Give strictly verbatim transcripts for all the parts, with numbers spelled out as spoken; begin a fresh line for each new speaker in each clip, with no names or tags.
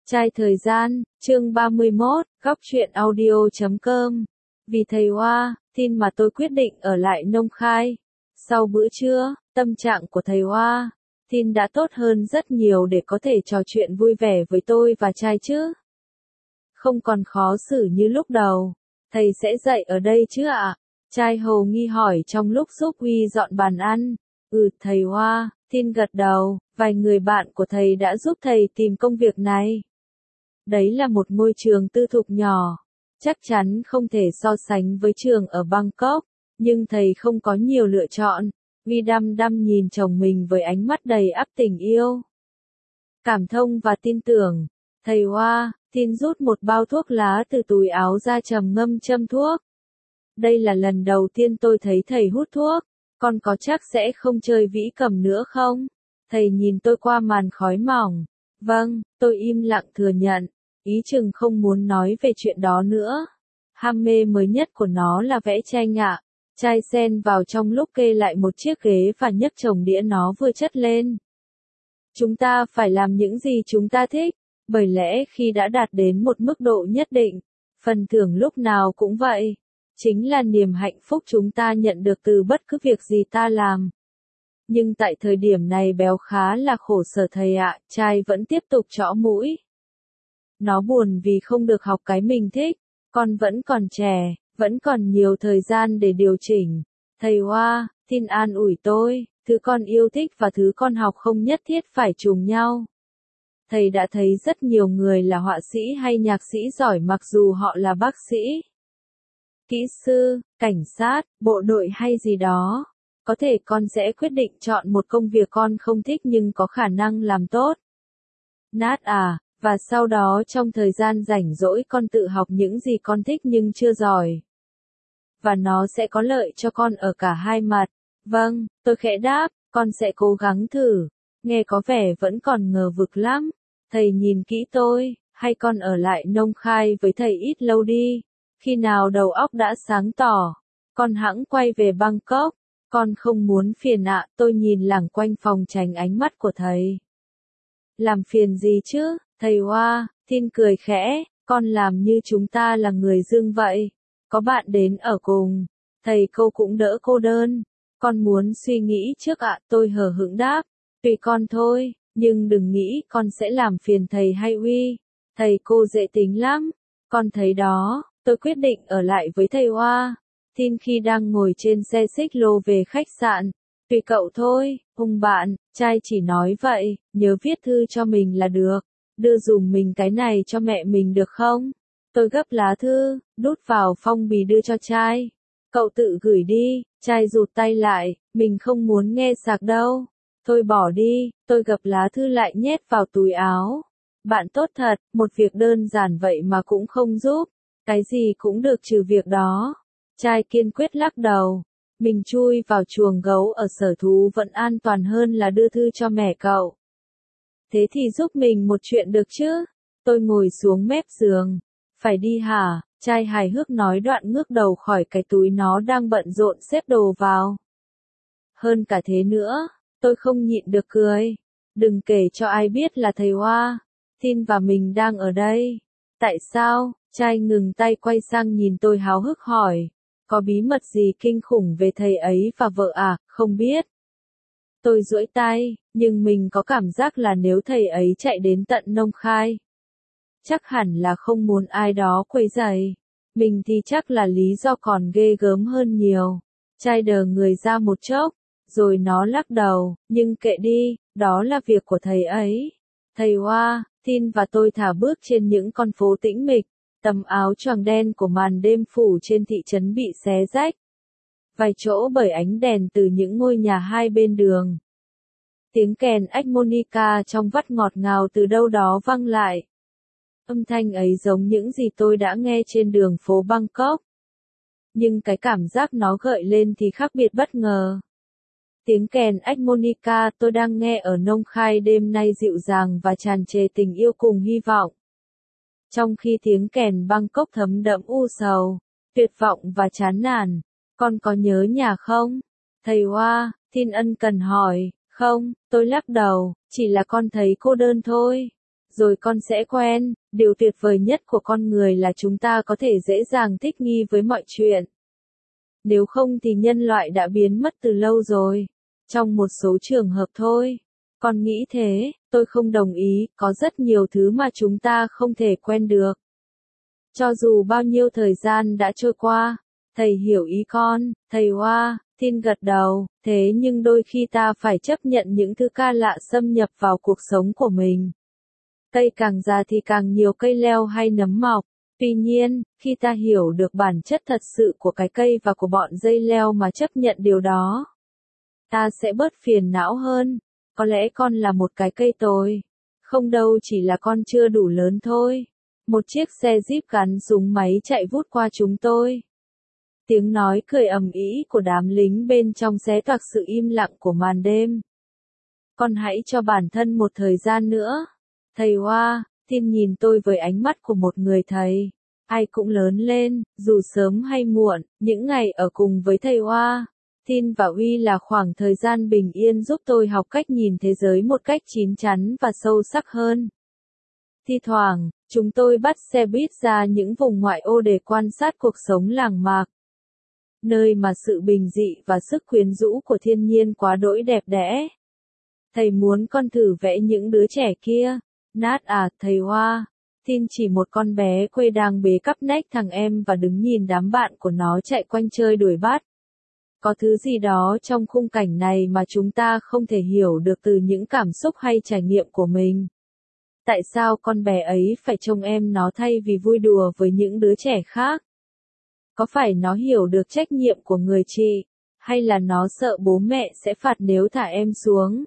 Trai thời gian, chương ba mươi mốt, góc truyện audio chấm com. Vì thầy Hoa, tin mà tôi quyết định ở lại Nông Khai. Sau bữa trưa, tâm trạng của thầy Hoa, tin đã tốt hơn rất nhiều để có thể trò chuyện vui vẻ với tôi và trai chứ. Không còn khó xử như lúc đầu. Thầy sẽ dạy ở đây chứ ạ? Trai hầu nghi hỏi trong lúc giúp Huy dọn bàn ăn. Ừ, thầy Hoa, tin gật đầu, vài người bạn của thầy đã giúp thầy tìm công việc này. Đấy là một ngôi trường tư thục nhỏ, chắc chắn không thể so sánh với trường ở Bangkok, nhưng thầy không có nhiều lựa chọn. Huy đăm đăm nhìn chồng mình với ánh mắt đầy ắp tình yêu, cảm thông và tin tưởng. Thầy Hoa, tin rút một bao thuốc lá từ túi áo ra trầm ngâm châm thuốc. Đây là lần đầu tiên tôi thấy thầy hút thuốc, con có chắc sẽ không chơi vĩ cầm nữa không? Thầy nhìn tôi qua màn khói mỏng. Vâng, tôi im lặng thừa nhận, ý chừng không muốn nói về chuyện đó nữa. Ham mê mới nhất của nó là vẽ tranh ạ. Trai xen vào trong lúc kê lại một chiếc ghế và nhấc chồng đĩa nó vừa chất lên. Chúng ta phải làm những gì chúng ta thích, bởi lẽ khi đã đạt đến một mức độ nhất định, phần thưởng lúc nào cũng vậy. Chính là niềm hạnh phúc chúng ta nhận được từ bất cứ việc gì ta làm. Nhưng tại thời điểm này béo khá là khổ sở thầy ạ, trai vẫn tiếp tục trõ mũi. Nó buồn vì không được học cái mình thích, con vẫn còn trẻ, vẫn còn nhiều thời gian để điều chỉnh. Thầy Hoa, tin an ủi tôi, thứ con yêu thích và thứ con học không nhất thiết phải trùng nhau. Thầy đã thấy rất nhiều người là họa sĩ hay nhạc sĩ giỏi mặc dù họ là bác sĩ, kỹ sư, cảnh sát, bộ đội hay gì đó. Có thể con sẽ quyết định chọn một công việc con không thích nhưng có khả năng làm tốt. Nát à, và sau đó trong thời gian rảnh rỗi con tự học những gì con thích nhưng chưa giỏi. Và nó sẽ có lợi cho con ở cả hai mặt. Vâng, tôi khẽ đáp, con sẽ cố gắng thử. Nghe có vẻ vẫn còn ngờ vực lắm. Thầy nhìn kỹ tôi, hay con ở lại Nông Khai với thầy ít lâu đi. Khi nào đầu óc đã sáng tỏ, con hẵng quay về Bangkok. Con không muốn phiền ạ, tôi nhìn lảng quanh phòng tránh ánh mắt của thầy. Làm phiền gì chứ, thầy Hoa, tin cười khẽ, con làm như chúng ta là người dương vậy. Có bạn đến ở cùng, thầy cô cũng đỡ cô đơn. Con muốn suy nghĩ trước ạ, tôi hờ hững đáp. Tùy con thôi, nhưng đừng nghĩ con sẽ làm phiền thầy hay Huy. Thầy cô dễ tính lắm, con thấy đó, tôi quyết định ở lại với thầy Hoa. Tin khi đang ngồi trên xe xích lô về khách sạn. Tùy cậu thôi, hùng bạn, trai chỉ nói vậy, nhớ viết thư cho mình là được. Đưa dùm mình cái này cho mẹ mình được không? Tôi gấp lá thư, đút vào phong bì đưa cho trai. Cậu tự gửi đi, trai rụt tay lại, mình không muốn nghe sạc đâu. Thôi bỏ đi, tôi gập lá thư lại nhét vào túi áo. Bạn tốt thật, một việc đơn giản vậy mà cũng không giúp. Cái gì cũng được trừ việc đó. Trai kiên quyết lắc đầu. Mình chui vào chuồng gấu ở sở thú vẫn an toàn hơn là đưa thư cho mẹ cậu. Thế thì giúp mình một chuyện được chứ? Tôi ngồi xuống mép giường. Phải đi hả? Trai hài hước nói đoạn ngước đầu khỏi cái túi nó đang bận rộn xếp đồ vào. Hơn cả thế nữa, tôi không nhịn được cười. Đừng kể cho ai biết là thầy Hoa, tin và mình đang ở đây. Tại sao? Trai ngừng tay quay sang nhìn tôi háo hức hỏi. Có bí mật gì kinh khủng về thầy ấy và vợ à, không biết. Tôi duỗi tay, nhưng mình có cảm giác là nếu thầy ấy chạy đến tận Nông Khai, chắc hẳn là không muốn ai đó quấy rầy. Mình thì chắc là lý do còn ghê gớm hơn nhiều. Trai đờ người ra một chốc, rồi nó lắc đầu, nhưng kệ đi, đó là việc của thầy ấy. Thầy Hoa, tin và tôi thả bước trên những con phố tĩnh mịch. Tấm áo choàng đen của màn đêm phủ trên thị trấn bị xé rách. Vài chỗ bởi ánh đèn từ những ngôi nhà hai bên đường. Tiếng kèn harmonica trong vắt ngọt ngào từ đâu đó vang lại. Âm thanh ấy giống những gì tôi đã nghe trên đường phố Bangkok. Nhưng cái cảm giác nó gợi lên thì khác biệt bất ngờ. Tiếng kèn harmonica tôi đang nghe ở Nông Khai đêm nay dịu dàng và tràn trề tình yêu cùng hy vọng. Trong khi tiếng kèn Bangkok thấm đẫm u sầu, tuyệt vọng và chán nản. Con có nhớ nhà không? Thầy Hoa, tin ân cần hỏi. Không, tôi lắc đầu, chỉ là con thấy cô đơn thôi. rồi con sẽ quen, điều tuyệt vời nhất của con người là chúng ta có thể dễ dàng thích nghi với mọi chuyện. Nếu không thì nhân loại đã biến mất từ lâu rồi. Trong một số trường hợp thôi. Con nghĩ thế, tôi không đồng ý, có rất nhiều thứ mà chúng ta không thể quen được. Cho dù bao nhiêu thời gian đã trôi qua, thầy hiểu ý con, thầy Hoa, Tin gật đầu, thế nhưng đôi khi ta phải chấp nhận những thứ ca lạ xâm nhập vào cuộc sống của mình. Cây càng già thì càng nhiều cây leo hay nấm mọc. Tuy nhiên, khi ta hiểu được bản chất thật sự của cái cây và của bọn dây leo mà chấp nhận điều đó, ta sẽ bớt phiền não hơn. Có lẽ con là một cái cây tồi. Không đâu, chỉ là con chưa đủ lớn thôi. Một chiếc xe Jeep gắn súng máy chạy vút qua chúng tôi. Tiếng nói cười ầm ĩ của đám lính bên trong xé toạc sự im lặng của màn đêm. Con hãy cho bản thân một thời gian nữa. Thầy Hoa, Tin nhìn tôi với ánh mắt của một người thầy. Ai cũng lớn lên, dù sớm hay muộn, những ngày ở cùng với thầy Hoa. Tin và Uy là khoảng thời gian bình yên giúp tôi học cách nhìn thế giới một cách chín chắn và sâu sắc hơn. Thi thoảng, chúng tôi bắt xe buýt ra những vùng ngoại ô để quan sát cuộc sống làng mạc. Nơi mà sự bình dị và sức quyến rũ của thiên nhiên quá đỗi đẹp đẽ. Thầy muốn con thử vẽ những đứa trẻ kia. Nát à, thầy Hoa. Tin chỉ một con bé quê đang bế cắp nách thằng em và đứng nhìn đám bạn của nó chạy quanh chơi đuổi bắt. Có thứ gì đó trong khung cảnh này mà chúng ta không thể hiểu được từ những cảm xúc hay trải nghiệm của mình. Tại sao con bé ấy phải trông em nó thay vì vui đùa với những đứa trẻ khác? Có phải nó hiểu được trách nhiệm của người chị, hay là nó sợ bố mẹ sẽ phạt nếu thả em xuống?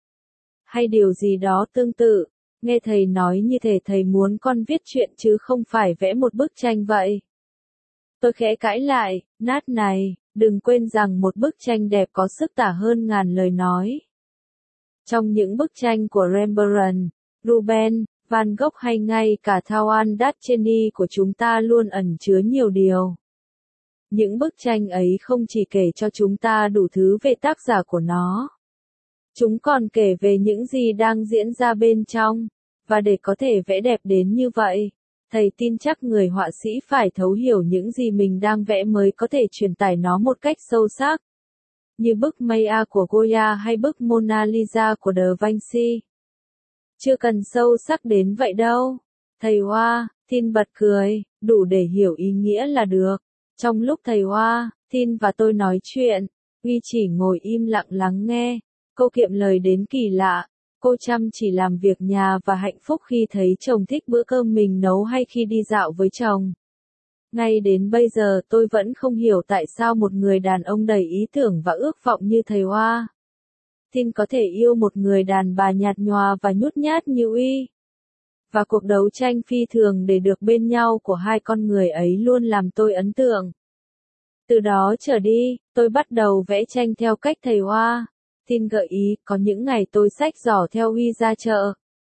Hay điều gì đó tương tự? Nghe thầy nói như thể thầy muốn con viết chuyện chứ không phải vẽ một bức tranh vậy. Tôi khẽ cãi lại, Nát này, đừng quên rằng một bức tranh đẹp có sức tả hơn ngàn lời nói. Trong những bức tranh của Rembrandt, Rubens, Van Gogh hay ngay cả Thawand Dacheni của chúng ta luôn ẩn chứa nhiều điều. Những bức tranh ấy không chỉ kể cho chúng ta đủ thứ về tác giả của nó. Chúng còn kể về những gì đang diễn ra bên trong. Và để có thể vẽ đẹp đến như vậy, thầy tin chắc người họa sĩ phải thấu hiểu những gì mình đang vẽ mới có thể truyền tải nó một cách sâu sắc. Như bức Maya của Goya hay bức Mona Lisa của Da Vinci. Chưa cần sâu sắc đến vậy đâu. Thầy Hoa, Tin bật cười, đủ để hiểu ý nghĩa là được. Trong lúc thầy Hoa, Tin và tôi nói chuyện, Uy chỉ ngồi im lặng lắng nghe. Cô kiệm lời đến kỳ lạ. Cô chăm chỉ làm việc nhà và hạnh phúc khi thấy chồng thích bữa cơm mình nấu hay khi đi dạo với chồng. Ngay đến bây giờ tôi vẫn không hiểu tại sao một người đàn ông đầy ý tưởng và ước vọng như thầy Hoa, Tin có thể yêu một người đàn bà nhạt nhòa và nhút nhát như Uy. Và cuộc đấu tranh phi thường để được bên nhau của hai con người ấy luôn làm tôi ấn tượng. Từ đó trở đi, tôi bắt đầu vẽ tranh theo cách thầy Hoa. Tin gợi ý, có những ngày tôi xách giỏ theo Uy ra chợ.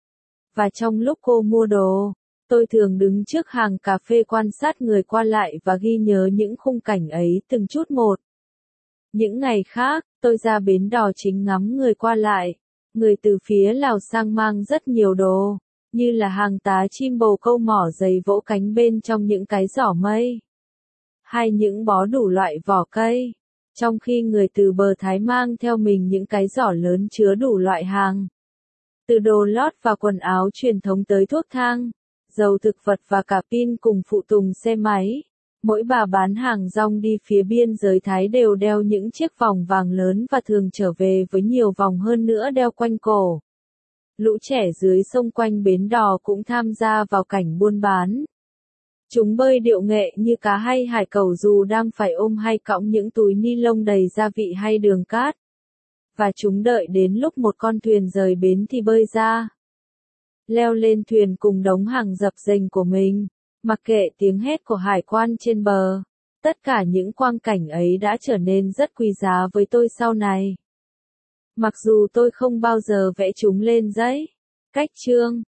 Và trong lúc cô mua đồ, tôi thường đứng trước hàng cà phê quan sát người qua lại và ghi nhớ những khung cảnh ấy từng chút một. Những ngày khác, tôi ra bến đò chính ngắm người qua lại. Người từ phía Lào sang mang rất nhiều đồ, như là hàng tá chim bồ câu mỏ dày vỗ cánh bên trong những cái giỏ mây. Hay những bó đủ loại vỏ cây. Trong khi người từ bờ Thái mang theo mình những cái giỏ lớn chứa đủ loại hàng. Từ đồ lót và quần áo truyền thống tới thuốc thang, dầu thực vật và cả pin cùng phụ tùng xe máy. Mỗi bà bán hàng rong đi phía biên giới Thái đều đeo những chiếc vòng vàng lớn và thường trở về với nhiều vòng hơn nữa đeo quanh cổ. Lũ trẻ dưới sông quanh bến đò cũng tham gia vào cảnh buôn bán. Chúng bơi điệu nghệ như cá hay hải cẩu dù đang phải ôm hay cõng những túi ni lông đầy gia vị hay đường cát. Và chúng đợi đến lúc một con thuyền rời bến thì bơi ra. Leo lên thuyền cùng đống hàng dập dềnh của mình, mặc kệ tiếng hét của hải quan trên bờ. Tất cả những quang cảnh ấy đã trở nên rất quý giá với tôi sau này. Mặc dù tôi không bao giờ vẽ chúng lên giấy. Cách chương